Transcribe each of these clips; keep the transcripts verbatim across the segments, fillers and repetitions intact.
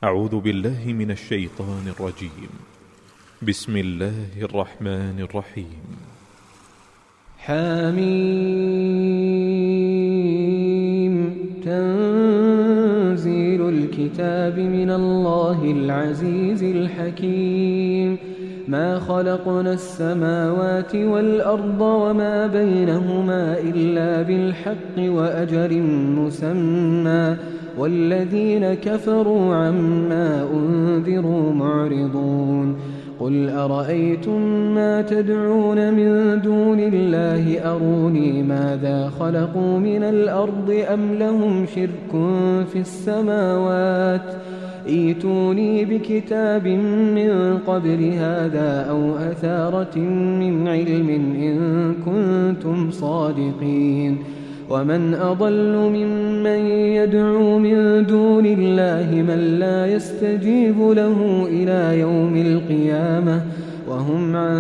أعوذ بالله من الشيطان الرجيم. بسم الله الرحمن الرحيم. حميم. تنزيل الكتاب من الله العزيز الحكيم. ما خلقنا السماوات والأرض وما بينهما إلا بالحق وأجل مسمى، والذين كفروا عما أنذروا معرضون. قل أرأيتم ما تدعون من دون الله أروني ماذا خلقوا من الأرض أم لهم شرك في السماوات، ائتوني بكتاب من قبل هذا أو أثارة من علم إن كنتم صادقين. ومن أضل ممن يدعو من دون الله من لا يستجيب له إلى يوم القيامة وهم عن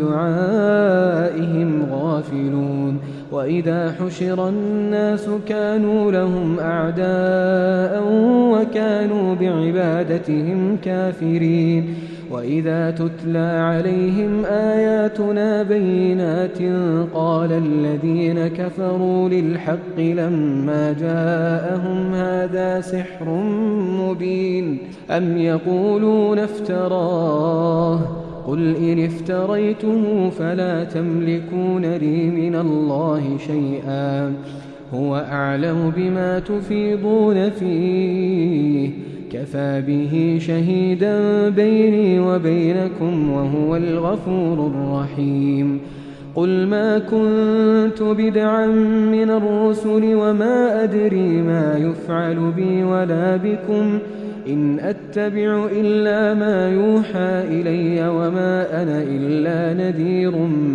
دعائهم غافلون. وإذا حشر الناس كانوا لهم أعداء وكانوا بعبادتهم كافرين. وإذا تتلى عليهم آياتنا بينات قال الذين كفروا للحق لما جاءهم هذا سحر مبين أم يقولون افتراه قل إن افتريته فلا تملكون لي من الله شيئا هو أعلم بما تفيضون فيه كفى به شهيدا بيني وبينكم وهو الغفور الرحيم. قل ما كنت بدعا من الرسل وما أدري ما يفعل بي ولا بكم إن أتبع إلا ما يوحى إلي وما أنا إلا نذير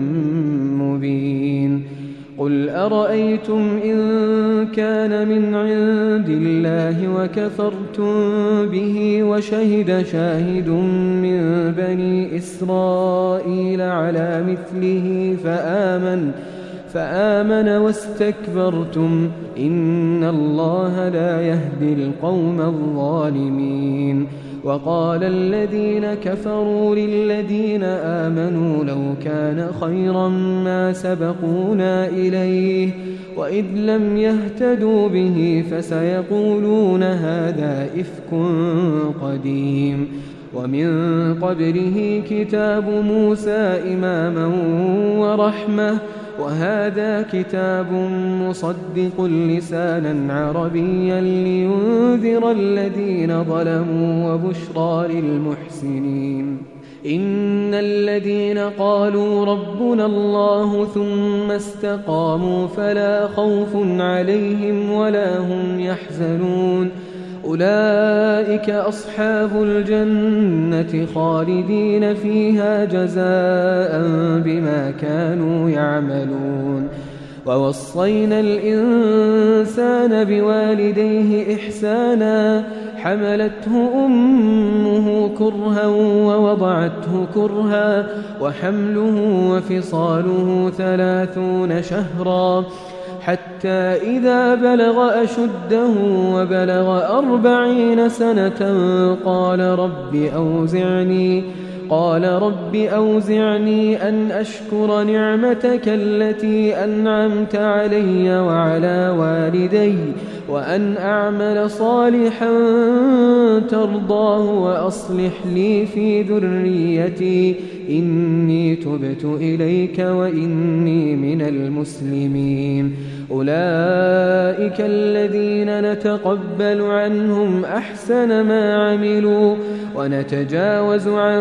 مبين. قل أرأيتم إن كان من عند الله وكفرتم به وشهد شاهد من بني إسرائيل على مثله فآمن فآمن واستكبرتم إن الله لا يهدي القوم الظالمين. وقال الذين كفروا للذين آمنوا لو كان خيرا ما سبقونا إليه وإذ لم يهتدوا به فسيقولون هذا إفك قديم. ومن قبله كتاب موسى إماما ورحمة وهذا كتاب مصدق لسانا عربيا لينذر الذين ظلموا وبشرى للمحسنين. إن الذين قالوا ربنا الله ثم استقاموا فلا خوف عليهم ولا هم يحزنون أولئك أصحاب الجنة خالدين فيها جزاء بما كانوا يعملون. ووصينا الإنسان بوالديه إحسانا حملته أمه كرها ووضعته كرها وحمله وفصاله ثلاثون شهرا حتى إذا بلغ أشده وبلغ أربعين سنة قال رب أوزعني قال رب أوزعني أن أشكر نعمتك التي أنعمت علي وعلى والدي وأن أعمل صالحا ترضاه وأصلح لي في ذريتي إني تبت إليك وإني من المسلمين. أولئك الذين نتقبل عنهم أحسن ما عملوا ونتجاوز عن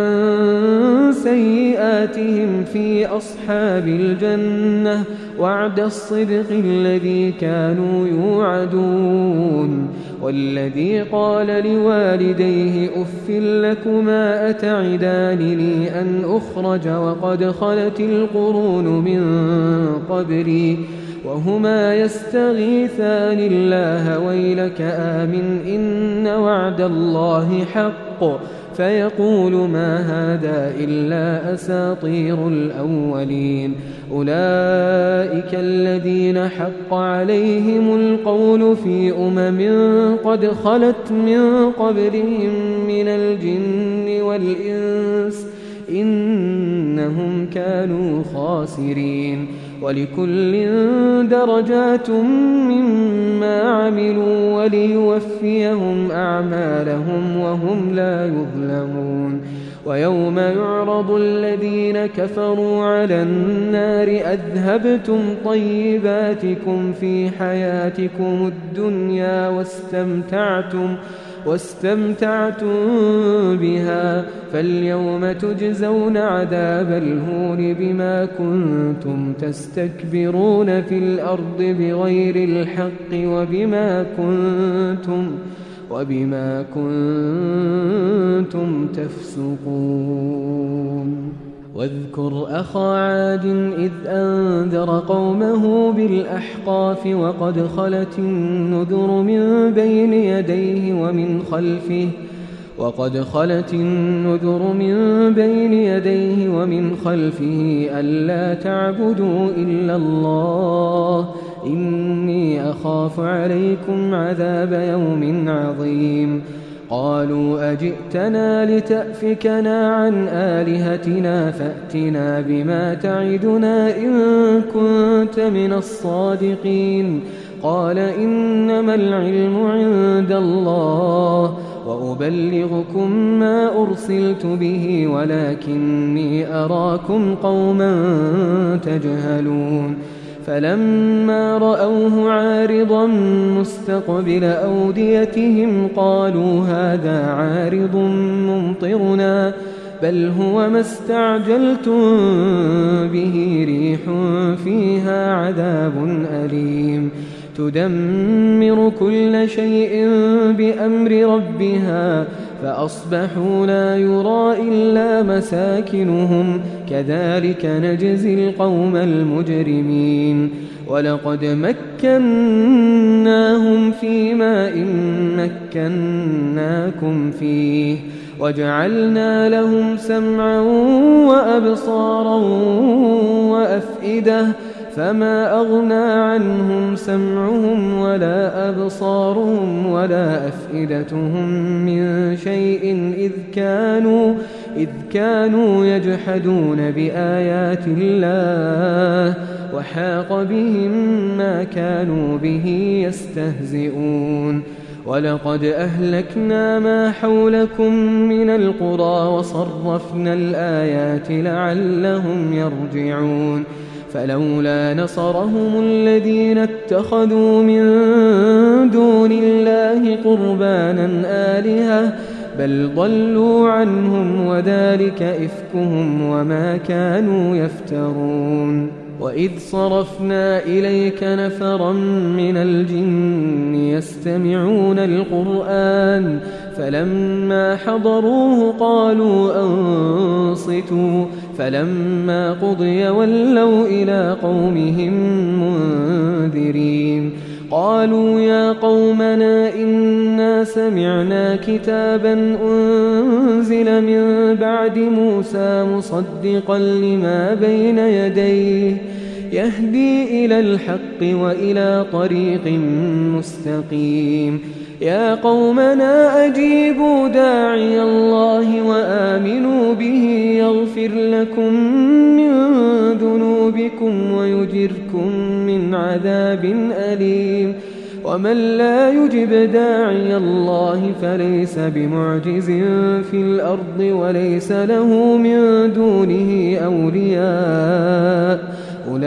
سيئاتهم في أصحاب الجنة وعد الصدق الذي كانوا يوعدون. والذي قال لوالديه أف لكما أتعدانني أن أخرج وقد خلت القرون من قبلي وهما يستغيثان الله ويلك آمن إن وعد الله حق فيقول ما هذا إلا أساطير الأولين. أولئك الذين حق عليهم القول في أمم قد خلت من قبلهم من الجن والإنس إنهم كانوا خاسرين. ولكل درجات مما عملوا وليوفيهم أعمالهم وهم لا يظلمون. ويوم يعرض الذين كفروا على النار أذهبتم طيباتكم في حياتكم الدنيا واستمتعتم واستمتعتم بها فاليوم تجزون عذاب الهون بما كنتم تستكبرون في الأرض بغير الحق وبما كنتم وبما كنتم تفسقون. واذكر أخا عاد إذ أنذر قومه بالأحقاف وقد خلت النذر من بين يديه ومن خلفه وقد خلت النذر من بين يديه ومن خلفه ألا تعبدوا إلا الله إني أخاف عليكم عذاب يوم عظيم. قالوا أجئتنا لتأفكنا عن آلهتنا فأتنا بما تعدنا إن كنت من الصادقين. قال إنما العلم عند الله وأبلغكم ما أرسلت به ولكني أراكم قوما تجهلون. فلما رأوه عارضا مستقبل أوديتهم قالوا هذا عارض ممطرنا بل هو ما استعجلتم به ريح فيها عذاب أليم تدمر كل شيء بأمر ربها فأصبحوا لا يرى إلا مساكنهم كذلك نجزي القوم المجرمين. ولقد مكناهم في ماء مكناكم فيه وجعلنا لهم سمعا وأبصارا وأفئدة فما أغنى عنهم سمعهم ولا أبصارهم ولا أفئدتهم من شيء إذ كانوا, إذ كانوا يجحدون بآيات الله وحاق بهم ما كانوا به يستهزئون. ولقد أهلكنا ما حولكم من القرى وصرفنا الآيات لعلهم يرجعون. فلولا نصرهم الذين اتخذوا من دون الله قربانا آلهة بل ضلوا عنهم وذلك إفكهم وما كانوا يفترون. وإذ صرفنا إليك نفرا من الجن يستمعون القرآن فلما حضروه قالوا أنصتوا فلما قضي ولوا إلى قومهم منذرين. قالوا يا قومنا إنا سمعنا كتابا أنزل من بعد موسى مصدقا لما بين يديه يهدي إلى الحق وإلى طريق مستقيم. يا قومنا أجيبوا داعي الله وآمنوا به يغفر لكم من ذنوبكم ويجركم من عذاب أليم. ومن لا يجب داعي الله فليس بمعجز في الأرض وليس له من دونه أولياء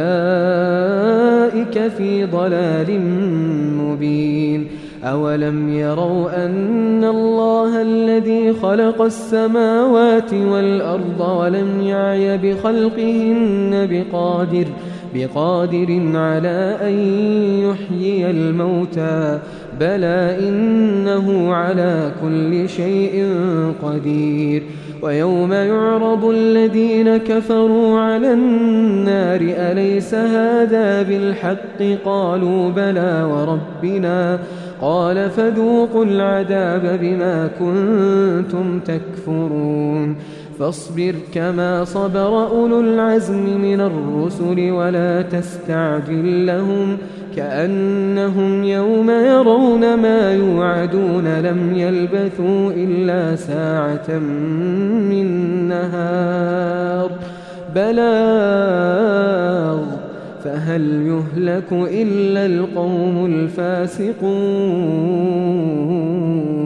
أولئك في ضلال مبين. أولم يروا أن الله الذي خلق السماوات والأرض ولم يعي بخلقهن بقادر بقادر على أن يحيي الموتى بلى إنه على كل شيء قدير ويوم يعرض الذين كفروا على النار أليس هذا بالحق قالوا بلى وربنا قال فذوقوا العذاب بما كنتم تكفرون فاصبر كما صبر أولو العزم من الرسل ولا تستعجل لهم كأنهم يوم يرون ما يوعدون لم يلبثوا إلا ساعة من نهار بلاغ فهل يهلك إلا القوم الفاسقون